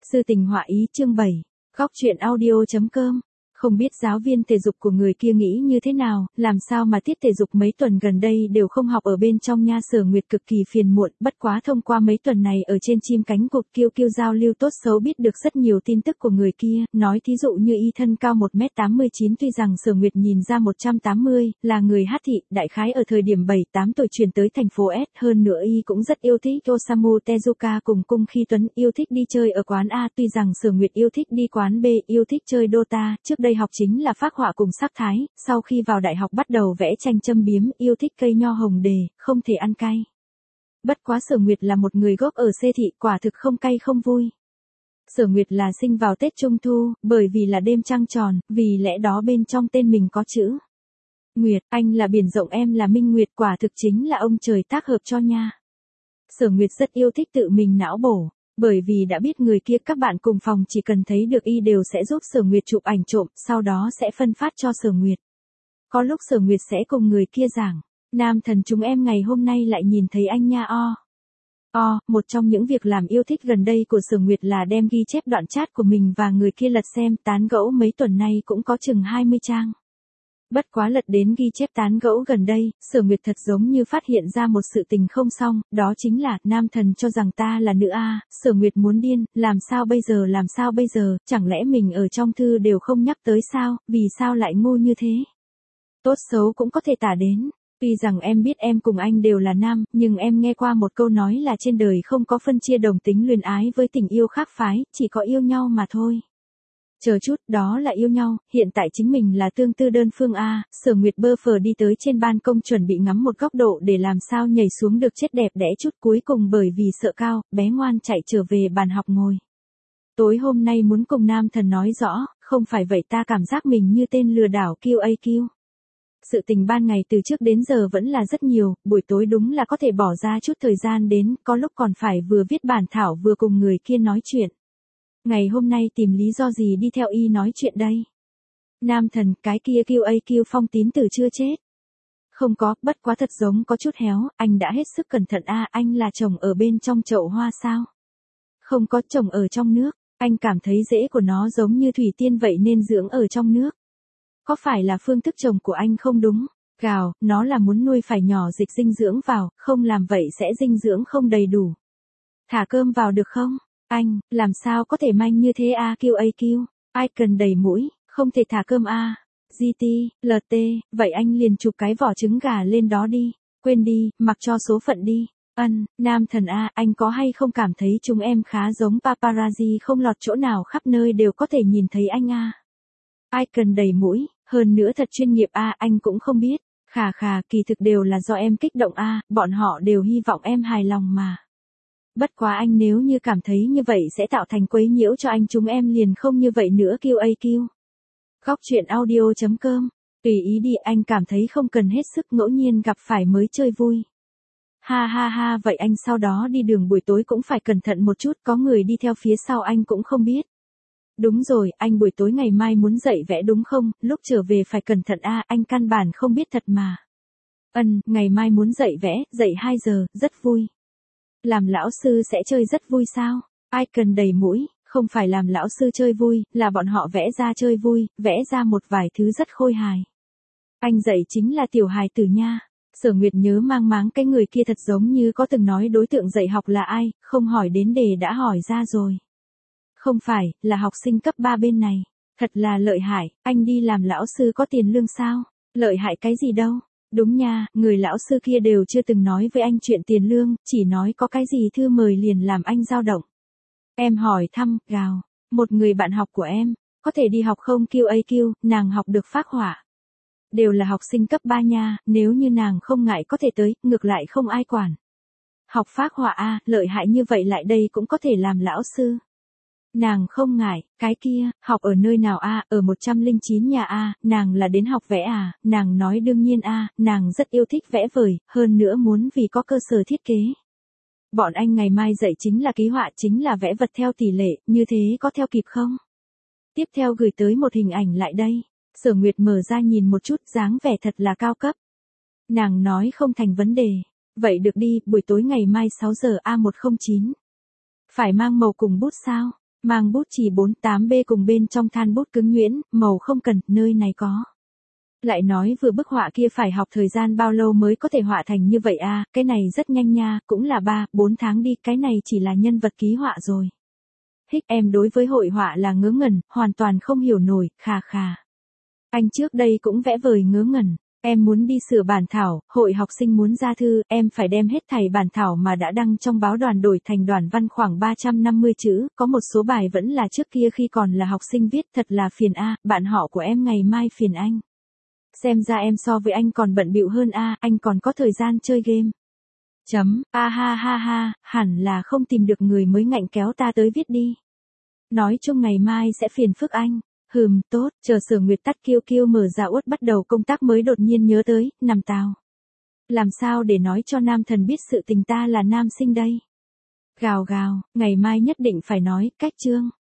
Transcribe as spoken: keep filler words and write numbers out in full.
Sư tình họa ý chương bảy, góc truyện audio chấm com. Không biết giáo viên thể dục của người kia nghĩ như thế nào, làm sao mà tiết thể dục mấy tuần gần đây đều không học ở bên trong nha. Sở Nguyệt cực kỳ phiền muộn, bất quá thông qua mấy tuần này ở trên chim cánh cụt Kiêu Kiêu giao lưu tốt xấu biết được rất nhiều tin tức của người kia, nói thí dụ như y thân cao một mét tám mươi chín, tuy rằng Sở Nguyệt nhìn ra một trăm tám mươi, là người Hát thị, đại khái ở thời điểm bảy tám tuổi chuyển tới thành phố S, hơn nữa y cũng rất yêu thích Osamu Tezuka cùng Cung Khi Tuấn, yêu thích đi chơi ở quán A, tuy rằng Sở Nguyệt yêu thích đi quán B, yêu thích chơi Dota, trước đây học chính là phác họa cùng sắc thái, sau khi vào đại học bắt đầu vẽ tranh châm biếm, yêu thích cây nho hồng đề, không thể ăn cay. Bất quá Sở Nguyệt là một người gốc ở C thị, quả thực không cay không vui. Sở Nguyệt là sinh vào Tết Trung Thu, bởi vì là đêm trăng tròn, vì lẽ đó bên trong tên mình có chữ Nguyệt, anh là biển rộng em là Minh Nguyệt, quả thực chính là ông trời tác hợp cho nha. Sở Nguyệt rất yêu thích tự mình não bổ. Bởi vì đã biết người kia các bạn cùng phòng chỉ cần thấy được y đều sẽ giúp Sở Nguyệt chụp ảnh trộm, sau đó sẽ phân phát cho Sở Nguyệt. Có lúc Sở Nguyệt sẽ cùng người kia giảng, nam thần chúng em ngày hôm nay lại nhìn thấy anh nha o. O, một trong những việc làm yêu thích gần đây của Sở Nguyệt là đem ghi chép đoạn chat của mình và người kia lật xem, tán gẫu mấy tuần nay cũng có chừng hai mươi trang. Bất quá lật đến ghi chép tán gẫu gần đây, Sở Nguyệt thật giống như phát hiện ra một sự tình không xong, đó chính là, nam thần cho rằng ta là nữ A, Sở Nguyệt muốn điên, làm sao bây giờ làm sao bây giờ, chẳng lẽ mình ở trong thư đều không nhắc tới sao, vì sao lại ngu như thế? Tốt xấu cũng có thể tả đến, tuy rằng em biết em cùng anh đều là nam, nhưng em nghe qua một câu nói là trên đời không có phân chia đồng tính luyến ái với tình yêu khác phái, chỉ có yêu nhau mà thôi. Chờ chút, đó là yêu nhau, hiện tại chính mình là tương tư đơn phương A. Sở Nguyệt bơ phờ đi tới trên ban công chuẩn bị ngắm một góc độ để làm sao nhảy xuống được chết đẹp đẽ chút, cuối cùng bởi vì sợ cao, bé ngoan chạy trở về bàn học ngồi. Tối hôm nay muốn cùng nam thần nói rõ, không phải vậy ta cảm giác mình như tên lừa đảo Q A Q. Sự tình ban ngày từ trước đến giờ vẫn là rất nhiều, buổi tối đúng là có thể bỏ ra chút thời gian đến, có lúc còn phải vừa viết bản thảo vừa cùng người kia nói chuyện. Ngày hôm nay tìm lý do gì đi theo y nói chuyện đây? Nam thần, cái kia Q A Q Phong Tín Tử chưa chết. Không có, bất quá thật giống có chút héo, anh đã hết sức cẩn thận a, anh là trồng ở bên trong chậu hoa sao? Không có, trồng ở trong nước, anh cảm thấy rễ của nó giống như thủy tiên vậy nên dưỡng ở trong nước. Có phải là phương thức trồng của anh không đúng? Gào, nó là muốn nuôi phải nhỏ dịch dinh dưỡng vào, không làm vậy sẽ dinh dưỡng không đầy đủ. Thả cơm vào được không? Anh, làm sao có thể manh như thế a Q A Q, ai cần đầy mũi, không thể thả cơm a G T, L T, vậy anh liền chụp cái vỏ trứng gà lên đó đi, quên đi, mặc cho số phận đi. Ân, nam thần a, anh có hay không cảm thấy chúng em khá giống paparazzi không lọt chỗ nào khắp nơi đều có thể nhìn thấy anh a Ai cần đầy mũi, hơn nữa thật chuyên nghiệp a anh cũng không biết, khà khà kỳ thực đều là do em kích động a bọn họ đều hy vọng em hài lòng mà. Bất quá anh nếu như cảm thấy như vậy sẽ tạo thành quấy nhiễu cho anh chúng em liền không như vậy nữa Q A Q. Góc truyện audio chấm com, tùy ý đi anh cảm thấy không cần hết sức ngẫu nhiên gặp phải mới chơi vui. Ha ha ha vậy anh sau đó đi đường buổi tối cũng phải cẩn thận một chút có người đi theo phía sau anh cũng không biết. Đúng rồi, anh buổi tối ngày mai muốn dạy vẽ đúng không, lúc trở về phải cẩn thận a anh căn bản không biết thật mà. Ân, ngày mai muốn dạy vẽ, dạy hai giờ, rất vui. Làm lão sư sẽ chơi rất vui sao? Ai cần đầy mũi, không phải làm lão sư chơi vui, là bọn họ vẽ ra chơi vui, vẽ ra một vài thứ rất khôi hài. Anh dạy chính là tiểu hài tử nha. Sở Nguyệt nhớ mang máng cái người kia thật giống như có từng nói đối tượng dạy học là ai, không hỏi đến đề đã hỏi ra rồi. Không phải, là học sinh cấp ba bên này. Thật là lợi hại, anh đi làm lão sư có tiền lương sao? Lợi hại cái gì đâu? Đúng nha, người lão sư kia đều chưa từng nói với anh chuyện tiền lương, chỉ nói có cái gì thư mời liền làm anh dao động. Em hỏi thăm, gào, một người bạn học của em, có thể đi học không Q A Q, nàng học được phác họa. Đều là học sinh cấp ba nha, nếu như nàng không ngại có thể tới, ngược lại không ai quản. Học phác họa a, lợi hại như vậy lại đây cũng có thể làm lão sư. Nàng không ngại, cái kia, học ở nơi nào a, ở một trăm lẻ chín nhà a, nàng là đến học vẽ à, nàng nói đương nhiên a, nàng rất yêu thích vẽ vời, hơn nữa muốn vì có cơ sở thiết kế. Bọn anh ngày mai dạy chính là ký họa chính là vẽ vật theo tỷ lệ, như thế có theo kịp không? Tiếp theo gửi tới một hình ảnh lại đây, Sở Nguyệt mở ra nhìn một chút dáng vẻ thật là cao cấp. Nàng nói không thành vấn đề, vậy được đi, buổi tối ngày mai sáu giờ A một không chín. Phải mang màu cùng bút sao? Mang bút chì bốn tám B cùng bên trong than bút cứng nhuyễn, màu không cần, nơi này có. Lại nói vừa bức họa kia phải học thời gian bao lâu mới có thể họa thành như vậy à, cái này rất nhanh nha, cũng là ba, bốn tháng đi, cái này chỉ là nhân vật ký họa rồi. Hích em đối với hội họa là ngớ ngẩn, hoàn toàn không hiểu nổi, khà khà. Anh trước đây cũng vẽ vời ngớ ngẩn. Em muốn đi sửa bản thảo, hội học sinh muốn ra thư, em phải đem hết thảy bản thảo mà đã đăng trong báo đoàn đổi thành đoàn văn khoảng ba trăm năm mươi chữ, có một số bài vẫn là trước kia khi còn là học sinh viết, thật là phiền a, bạn họ của em ngày mai phiền anh. Xem ra em so với anh còn bận bịu hơn a, anh còn có thời gian chơi game. Chấm, a ha ha ha, hẳn là không tìm được người mới ngạnh kéo ta tới viết đi. Nói chung ngày mai sẽ phiền phức anh. Hừm, tốt, chờ Sở Nguyệt tắt kiêu kiêu mở ra uất bắt đầu công tác mới đột nhiên nhớ tới, nằm tào. Làm sao để nói cho nam thần biết sự tình ta là nam sinh đây? Gào gào, ngày mai nhất định phải nói, cách chương.